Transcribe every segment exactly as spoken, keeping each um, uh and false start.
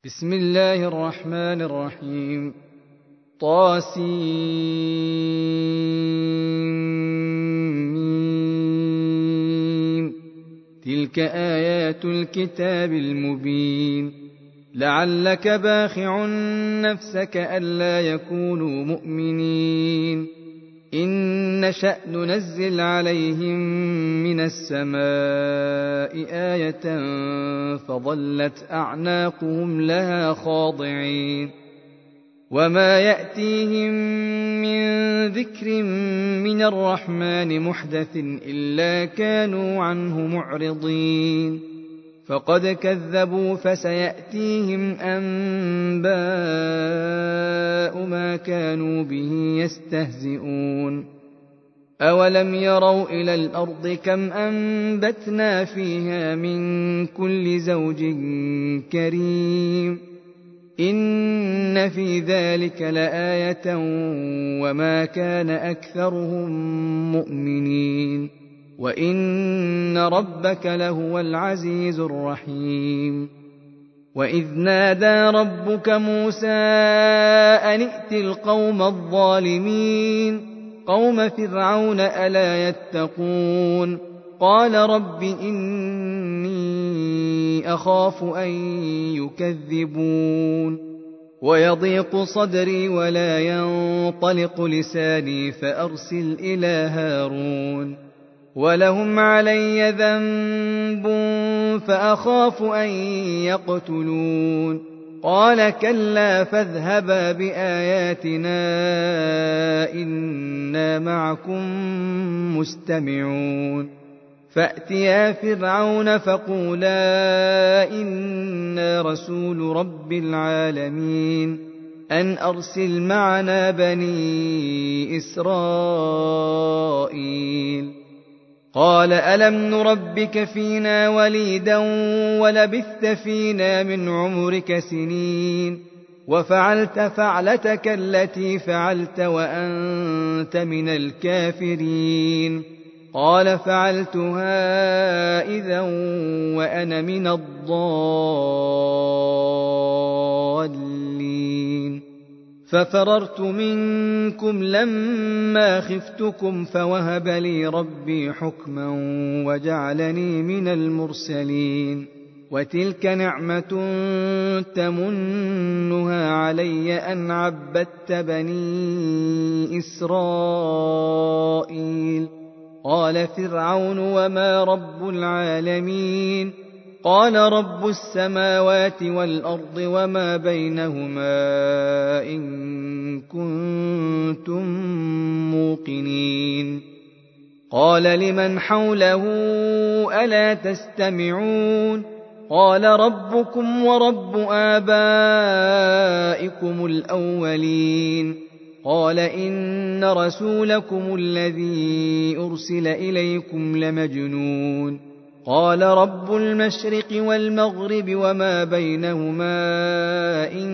بسم الله الرحمن الرحيم. طاسيم. تلك آيات الكتاب المبين. لعلك باخع نفسك ألا يكونوا مؤمنين إن نشأ ننزل عليهم من السماء آية فظلت أعناقهم لها خاضعين وما يأتيهم من ذكر من الرحمن محدث إلا كانوا عنه معرضين فقد كذبوا فسيأتيهم أنباء ما كانوا به يستهزئون أولم يروا إلى الأرض كم أنبتنا فيها من كل زوج كريم إن في ذلك لآية وما كان أكثرهم مؤمنين وإن ربك لهو العزيز الرحيم. وإذ نادى ربك موسى أن ائت القوم الظالمين قوم فرعون ألا يتقون قال رب إني أخاف أن يكذبون ويضيق صدري ولا ينطلق لساني فأرسل إلى هارون ولهم علي ذنب فأخاف أن يقتلون قال كلا فاذهبا بآياتنا إنا معكم مستمعون فأتيا فرعون فقولا إنا رسول رب العالمين أن أرسل معنا بني إسرائيل قال ألم نربك فينا وليدا ولبثت فينا من عمرك سنين وفعلت فعلتك التي فعلت وأنت من الكافرين قال فعلتها إذا وأنا من الضالين ففررت منكم لما خفتكم فوهب لي ربي حكما وجعلني من المرسلين وتلك نعمة تمنها علي أن عبدت بني إسرائيل قال فرعون وما رب العالمين قال رب السماوات والأرض وما بينهما إن كنتم موقنين قال لمن حوله ألا تستمعون قال ربكم ورب آبائكم الأولين قال إن رسولكم الذي أرسل إليكم لمجنون قال رب المشرق والمغرب وما بينهما إن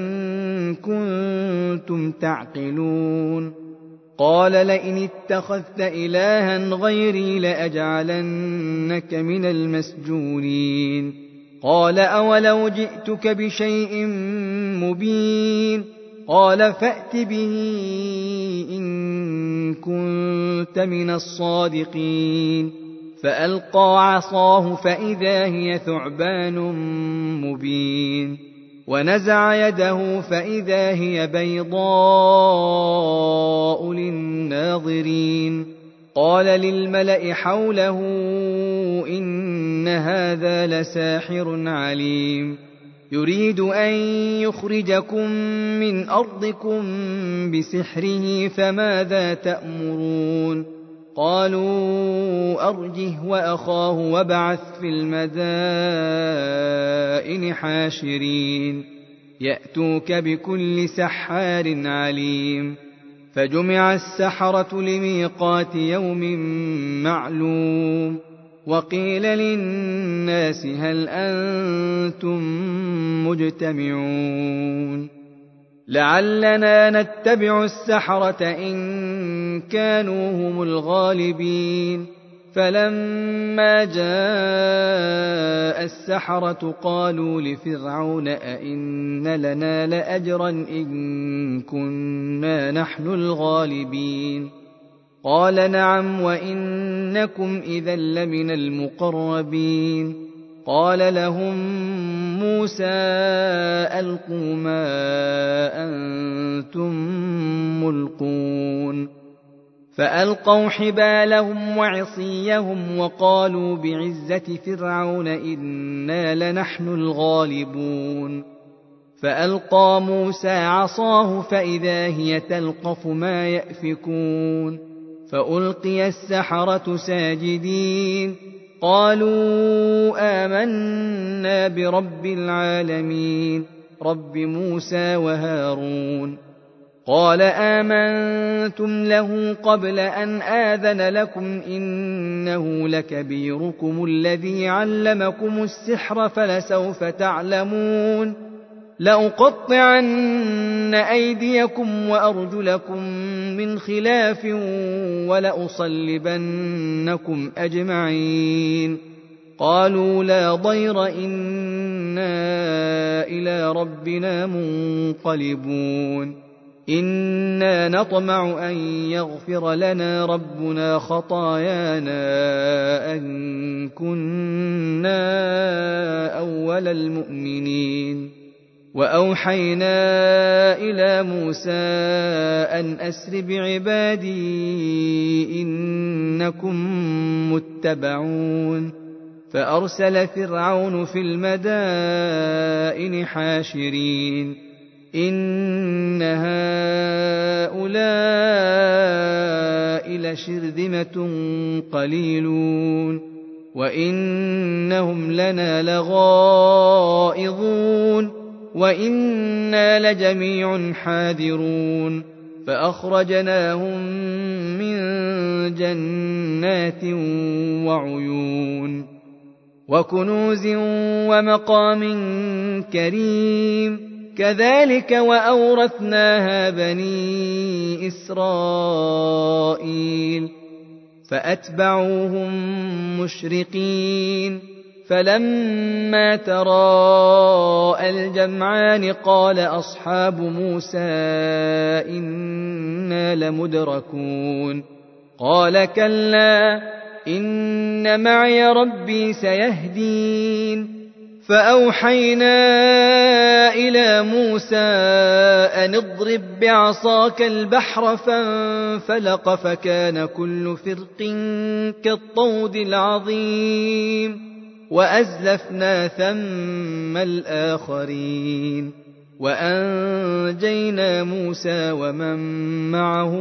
كنتم تعقلون قال لئن اتخذت إلها غيري لأجعلنك من المسجونين قال أولو جئتك بشيء مبين قال فأت به إن كنت من الصادقين فألقى عصاه فإذا هي ثعبان مبين ونزع يده فإذا هي بيضاء للناظرين قال للملأ حوله إن هذا لساحر عليم يريد أن يخرجكم من أرضكم بسحره فماذا تأمرون قالوا أرجه وأخاه وابعث في المدائن حاشرين يأتوك بكل سحار عليم فجمع السحرة لميقات يوم معلوم وقيل للناس هل أنتم مجتمعون لعلنا نتبع السحرة إن كانوا هم الغالبين فلما جاء السحرة قالوا لفرعون أئن لنا لأجرا إن كنا نحن الغالبين قال نعم وإنكم إذا لمن المقربين قال لهم موسى ألقوا ما أنتم ملقون فألقوا حبالهم وعصيهم وقالوا بعزة فرعون إنا لنحن الغالبون فألقى موسى عصاه فإذا هي تلقف ما يأفكون فألقي السحرة ساجدين قالوا آمنا برب العالمين رب موسى وهارون قال آمنتم له قبل أن آذن لكم إنه لكبيركم الذي علمكم السحر فلسوف تعلمون لأقطعن أيديكم وأرجلكم من خلاف ولأصلبنكم أجمعين قالوا لا ضير إنا إلى ربنا منقلبون إنا نطمع أن يغفر لنا ربنا خطايانا أن كنا أول المؤمنين وأوحينا إلى موسى أن أسر بعبادي إنكم متبعون فأرسل فرعون في المدائن حاشرين إن هؤلاء لشرذمة قليلون وإنهم لنا لغائظون وإنا لجميع حاذرون فأخرجناهم من جنات وعيون وكنوز ومقام كريم كذلك وأورثناها بني إسرائيل فأتبعوهم مشرقين فلما تراءى الجمعان قال أصحاب موسى إنا لمدركون قال كلا إن معي ربي سيهدين فأوحينا إلى موسى أن اضرب بعصاك البحر فانفلق فكان كل فرق كالطود العظيم وأزلفنا ثم الآخرين وأنجينا موسى ومن معه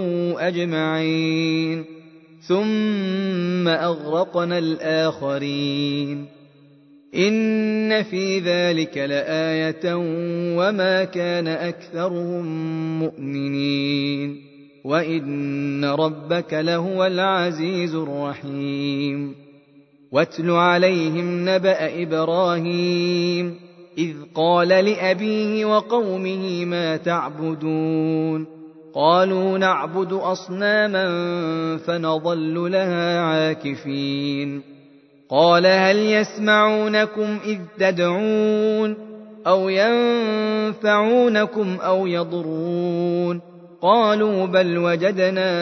أجمعين ثم أغرقنا الآخرين إن في ذلك لآية وما كان أكثرهم مؤمنين وإن ربك لهو العزيز الرحيم واتل عليهم نبأ إبراهيم إذ قال لأبيه وقومه ما تعبدون قالوا نعبد أصناما فنظل لها عاكفين قال هل يسمعونكم إذ تدعون أو ينفعونكم أو يضرون قالوا بل وجدنا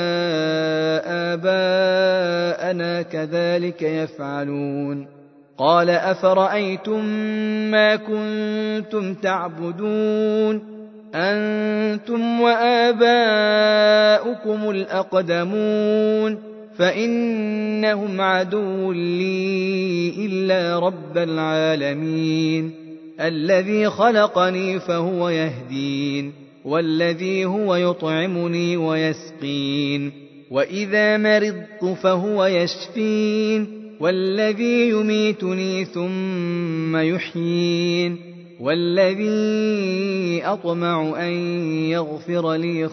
آباءنا كذلك يفعلون قال أفرأيتم ما كنتم تعبدون أنتم وآباؤكم الأقدمون فإنهم عدو لي إلا رب العالمين الذي خلقني فهو يهدين والذي هو يطعمني ويسقين وإذا مرضت فهو يشفين والذي يميتني ثم يحيين والذي أطمع أن يغفر لي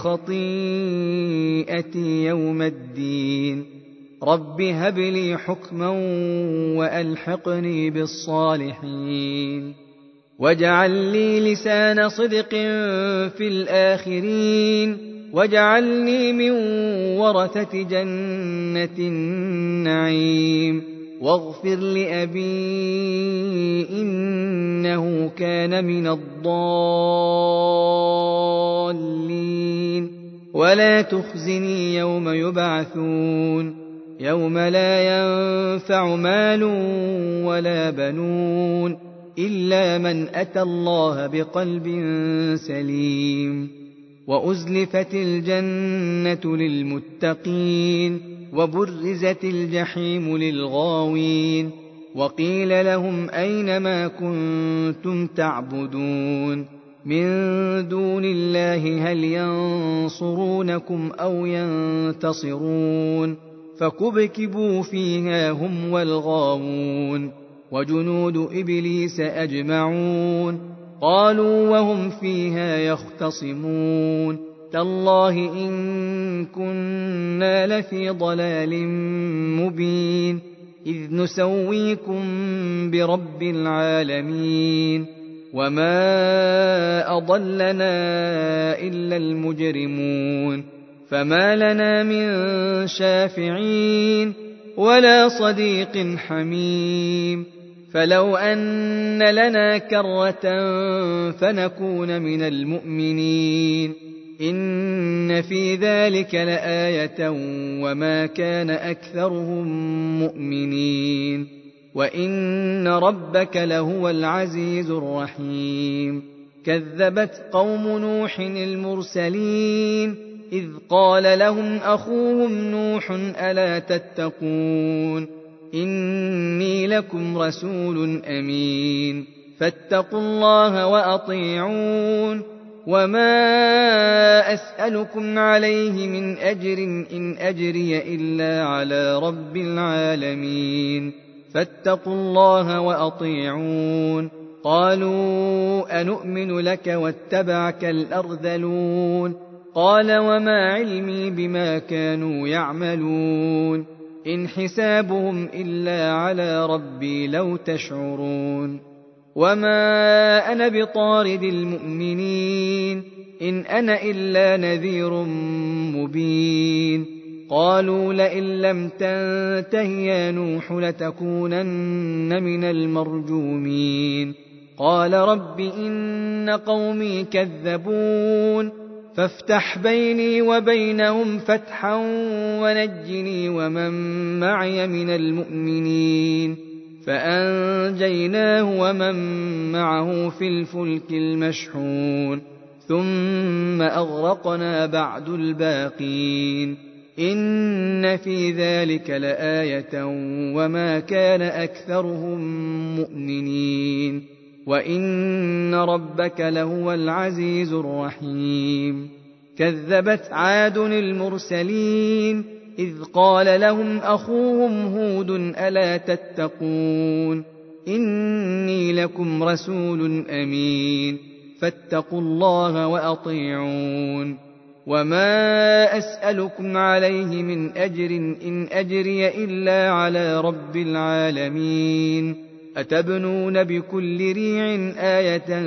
خطيئتي يوم الدين رب هب لي حكما وألحقني بالصالحين واجعل لي لسان صدق في الآخرين واجعلني من ورثة جنة النعيم واغفر لأبي إنه كان من الضالين ولا تخزني يوم يبعثون يوم لا ينفع مال ولا بنون إلا من أتى الله بقلب سليم وأزلفت الجنة للمتقين وبرزت الجحيم للغاوين وقيل لهم أين ما كنتم تعبدون من دون الله هل ينصرونكم أو ينتصرون فكبكبوا فيها هم والغاوون وجنود إبليس أجمعون قالوا وهم فيها يختصمون تالله إن كنا لفي ضلال مبين إذ نسويكم برب العالمين وما أضلنا إلا المجرمون فما لنا من شافعين ولا صديق حميم فلو أن لنا كرة فنكون من المؤمنين إن في ذلك لآية وما كان أكثرهم مؤمنين وإن ربك لهو العزيز الرحيم كذبت قوم نوح المرسلين إذ قال لهم أخوهم نوح ألا تتقون إني لكم رسول أمين فاتقوا الله وأطيعون وما أسألكم عليه من أجر إن أجري إلا على رب العالمين فاتقوا الله وأطيعون قالوا أنؤمن لك واتبعك الأرذلون قال وما علمي بما كانوا يعملون إن حسابهم إلا على ربي لو تشعرون وما أنا بطارد المؤمنين إن أنا إلا نذير مبين قالوا لئن لم تنته يا نوح لتكونن من المرجومين قال رب إن قومي كذبون فافتح بيني وبينهم فتحا ونجني ومن معي من المؤمنين فأنجيناه ومن معه في الفلك المشحون ثم أغرقنا بعد الباقين إن في ذلك لآية وما كان أكثرهم مؤمنين وإن ربك لهو العزيز الرحيم كذبت عاد المرسلين إذ قال لهم أخوهم هود ألا تتقون إني لكم رسول أمين فاتقوا الله وأطيعون وما أسألكم عليه من أجر إن أجري إلا على رب العالمين أتبنون بكل ريع آية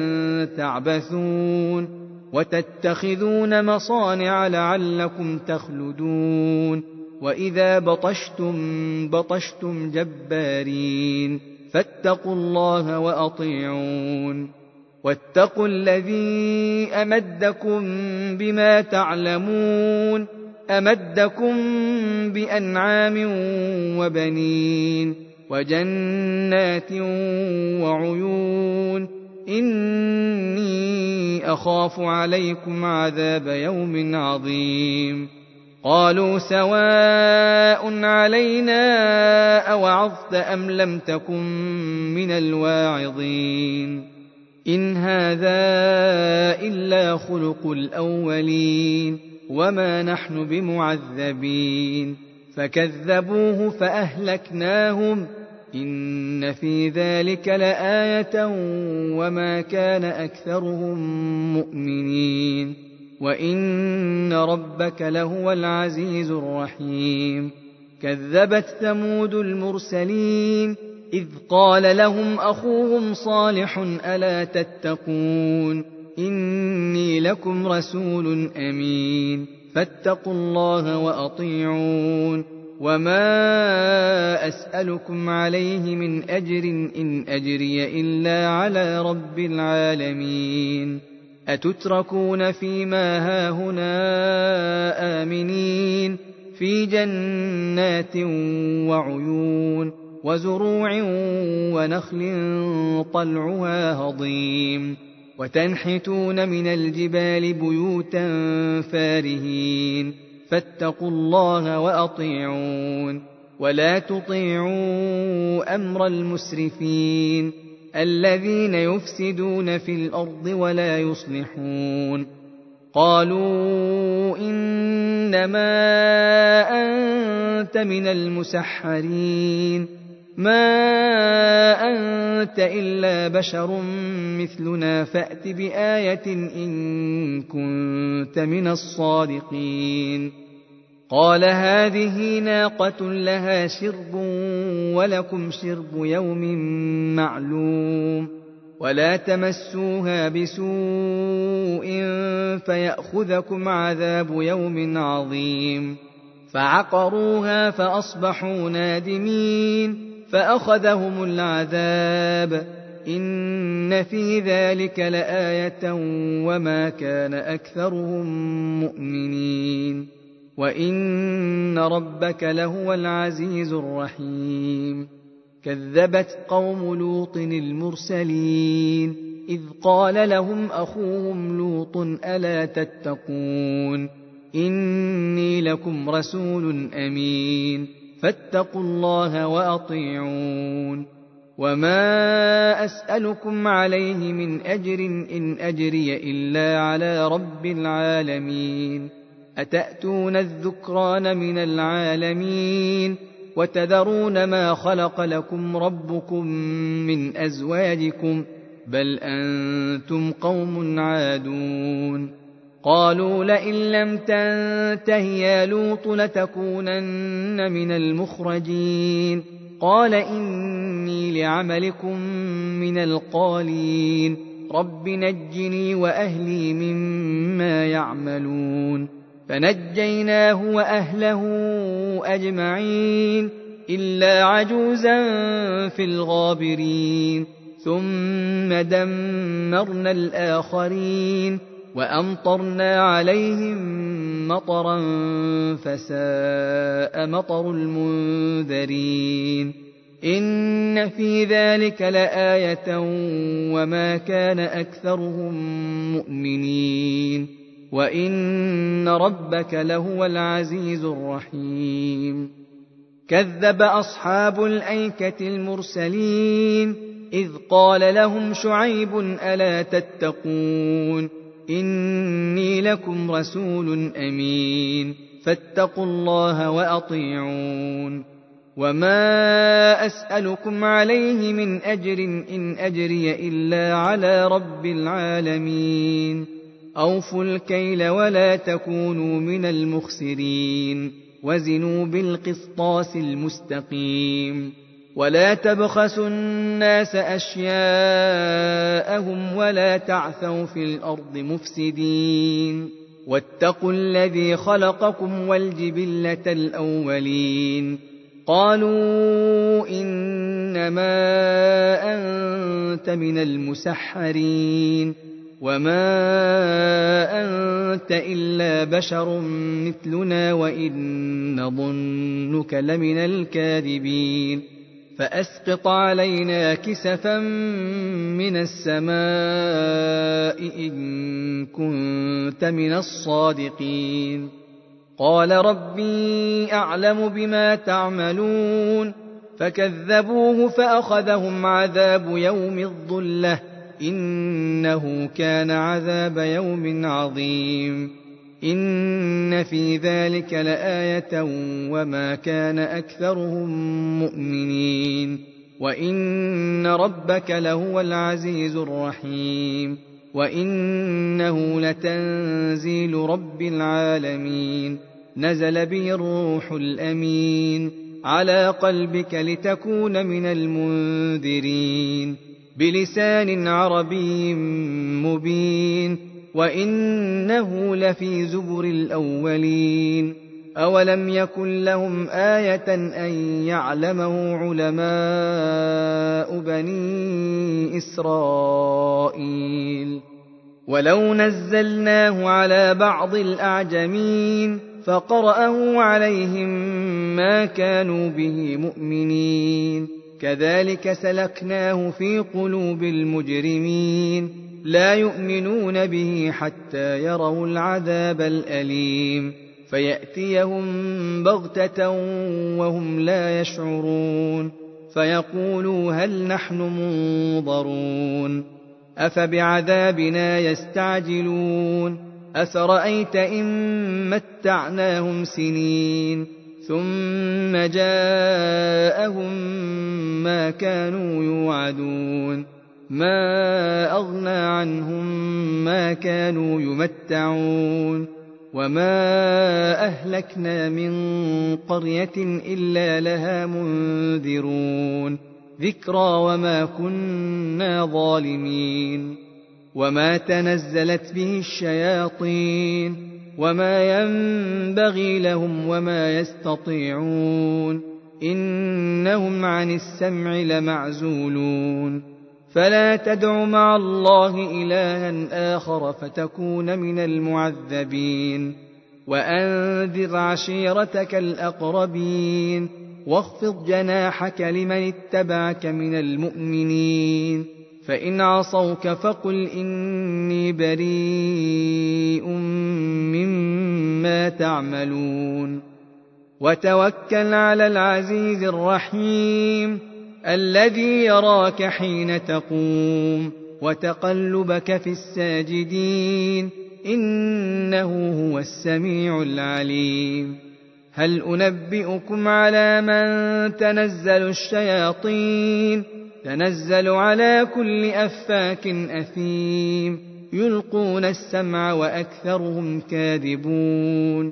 تعبثون وتتخذون مصانع لعلكم تخلدون وإذا بطشتم بطشتم جبارين فاتقوا الله وأطيعون واتقوا الذي أمدكم بما تعلمون أمدكم بأنعام وبنين وجنات وعيون إني أخاف عليكم عذاب يوم عظيم قالوا سواء علينا أوعظت أم لم تكن من الواعظين إن هذا إلا خلق الأولين وما نحن بمعذبين فكذبوه فأهلكناهم إن في ذلك لآية وما كان أكثرهم مؤمنين وإن ربك لهو العزيز الرحيم كذبت ثمود المرسلين إذ قال لهم أخوهم صالح ألا تتقون إني إني لكم رسول أمين فاتقوا الله وأطيعون وما أسألكم عليه من أجر إن أجري إلا على رب العالمين أتتركون فيما هاهنا آمنين في جنات وعيون وزروع ونخل طلعها هضيم وتنحتون من الجبال بيوتا فارهين فاتقوا الله وأطيعون ولا تطيعوا أمر المسرفين الذين يفسدون في الأرض ولا يصلحون قالوا إنما أنت من المسحرين ما أنت إلا بشر مثلنا فأت بآية إن كنت من الصادقين قال هذه ناقة لها شرب ولكم شرب يوم معلوم ولا تمسوها بسوء فيأخذكم عذاب يوم عظيم فعقروها فأصبحوا نادمين فأخذهم العذاب إن في ذلك لآية وما كان أكثرهم مؤمنين وإن ربك لهو العزيز الرحيم كذبت قوم لوط المرسلين إذ قال لهم أخوهم لوط ألا تتقون إني لكم رسول أمين فاتقوا الله وأطيعون وما أسألكم عليه من أجر إن أجري إلا على رب العالمين أتأتون الذكران من العالمين وتذرون ما خلق لكم ربكم من أزواجكم بل أنتم قوم عادون قالوا لئن لم تنته يا لوط لتكونن من المخرجين قال إني لعملكم من القالين رب نجني وأهلي مما يعملون فنجيناه وأهله أجمعين إلا عجوزا في الغابرين ثم دمرنا الآخرين وأمطرنا عليهم مطرا فساء مطر المنذرين إن في ذلك لآية وما كان أكثرهم مؤمنين وإن ربك لهو العزيز الرحيم كذب أصحاب الأيكة المرسلين إذ قال لهم شعيب ألا تتقون إني لكم رسول أمين فاتقوا الله وأطيعون وما أسألكم عليه من أجر إن أجري إلا على رب العالمين أوفوا الكيل ولا تكونوا من المخسرين وزنوا بالقسطاس المستقيم ولا تبخسوا الناس أشياءهم ولا تعثوا في الأرض مفسدين واتقوا الذي خلقكم والجبلة الأولين قالوا إنما أنت من المسحرين وما أنت إلا بشر مثلنا وإن نظنك لمن الكاذبين فأسقط علينا كسفا من السماء إن كنت من الصادقين قال ربي أعلم بما تعملون فكذبوه فأخذهم عذاب يوم الظلة إنه كان عذاب يوم عظيم إن في ذلك لآية وما كان أكثرهم مؤمنين وإن ربك لهو العزيز الرحيم وإنه لتنزيل رب العالمين نزل به الروح الأمين على قلبك لتكون من المنذرين بلسان عربي مبين وإنه لفي زبر الأولين أولم يكن لهم آية أن يعلمه علماء بني إسرائيل ولو نزلناه على بعض الأعجمين فقرأه عليهم ما كانوا به مؤمنين كذلك سلكناه في قلوب المجرمين لا يؤمنون به حتى يروا العذاب الأليم فيأتيهم بغتة وهم لا يشعرون فيقولوا هل نحن منظرون أفبعذابنا يستعجلون أفرأيت إن متعناهم سنين ثم جاءهم ما كانوا يوعدون ما أغنى عنهم ما كانوا يمتعون وما أهلكنا من قرية إلا لها منذرون ذكرى وما كنا ظالمين وما تنزلت به الشياطين وما ينبغي لهم وما يستطيعون إنهم عن السمع لمعزولون فلا تدع مع الله إلها آخر فتكون من المعذبين وأنذر عشيرتك الأقربين واخفض جناحك لمن اتبعك من المؤمنين فإن عصوك فقل إني بريء مما تعملون وتوكل على العزيز الرحيم الذي يراك حين تقوم وتقلبك في الساجدين إنه هو السميع العليم هل أنبئكم على من تنزل الشياطين تنزل على كل أفاك أثيم يلقون السمع وأكثرهم كاذبون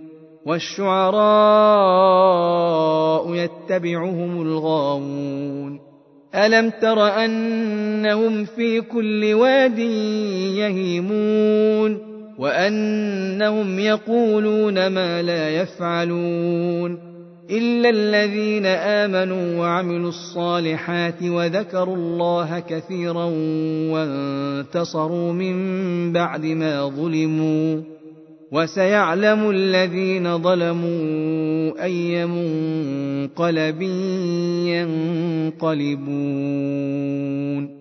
والشعراء يتبعهم الغاوون ألم تر أنهم في كل واد يهيمون وأنهم يقولون ما لا يفعلون إلا الذين آمنوا وعملوا الصالحات وذكروا الله كثيرا وانتصروا من بعد ما ظلموا وسيعلم الذين ظلموا أي منقلب ينقلبون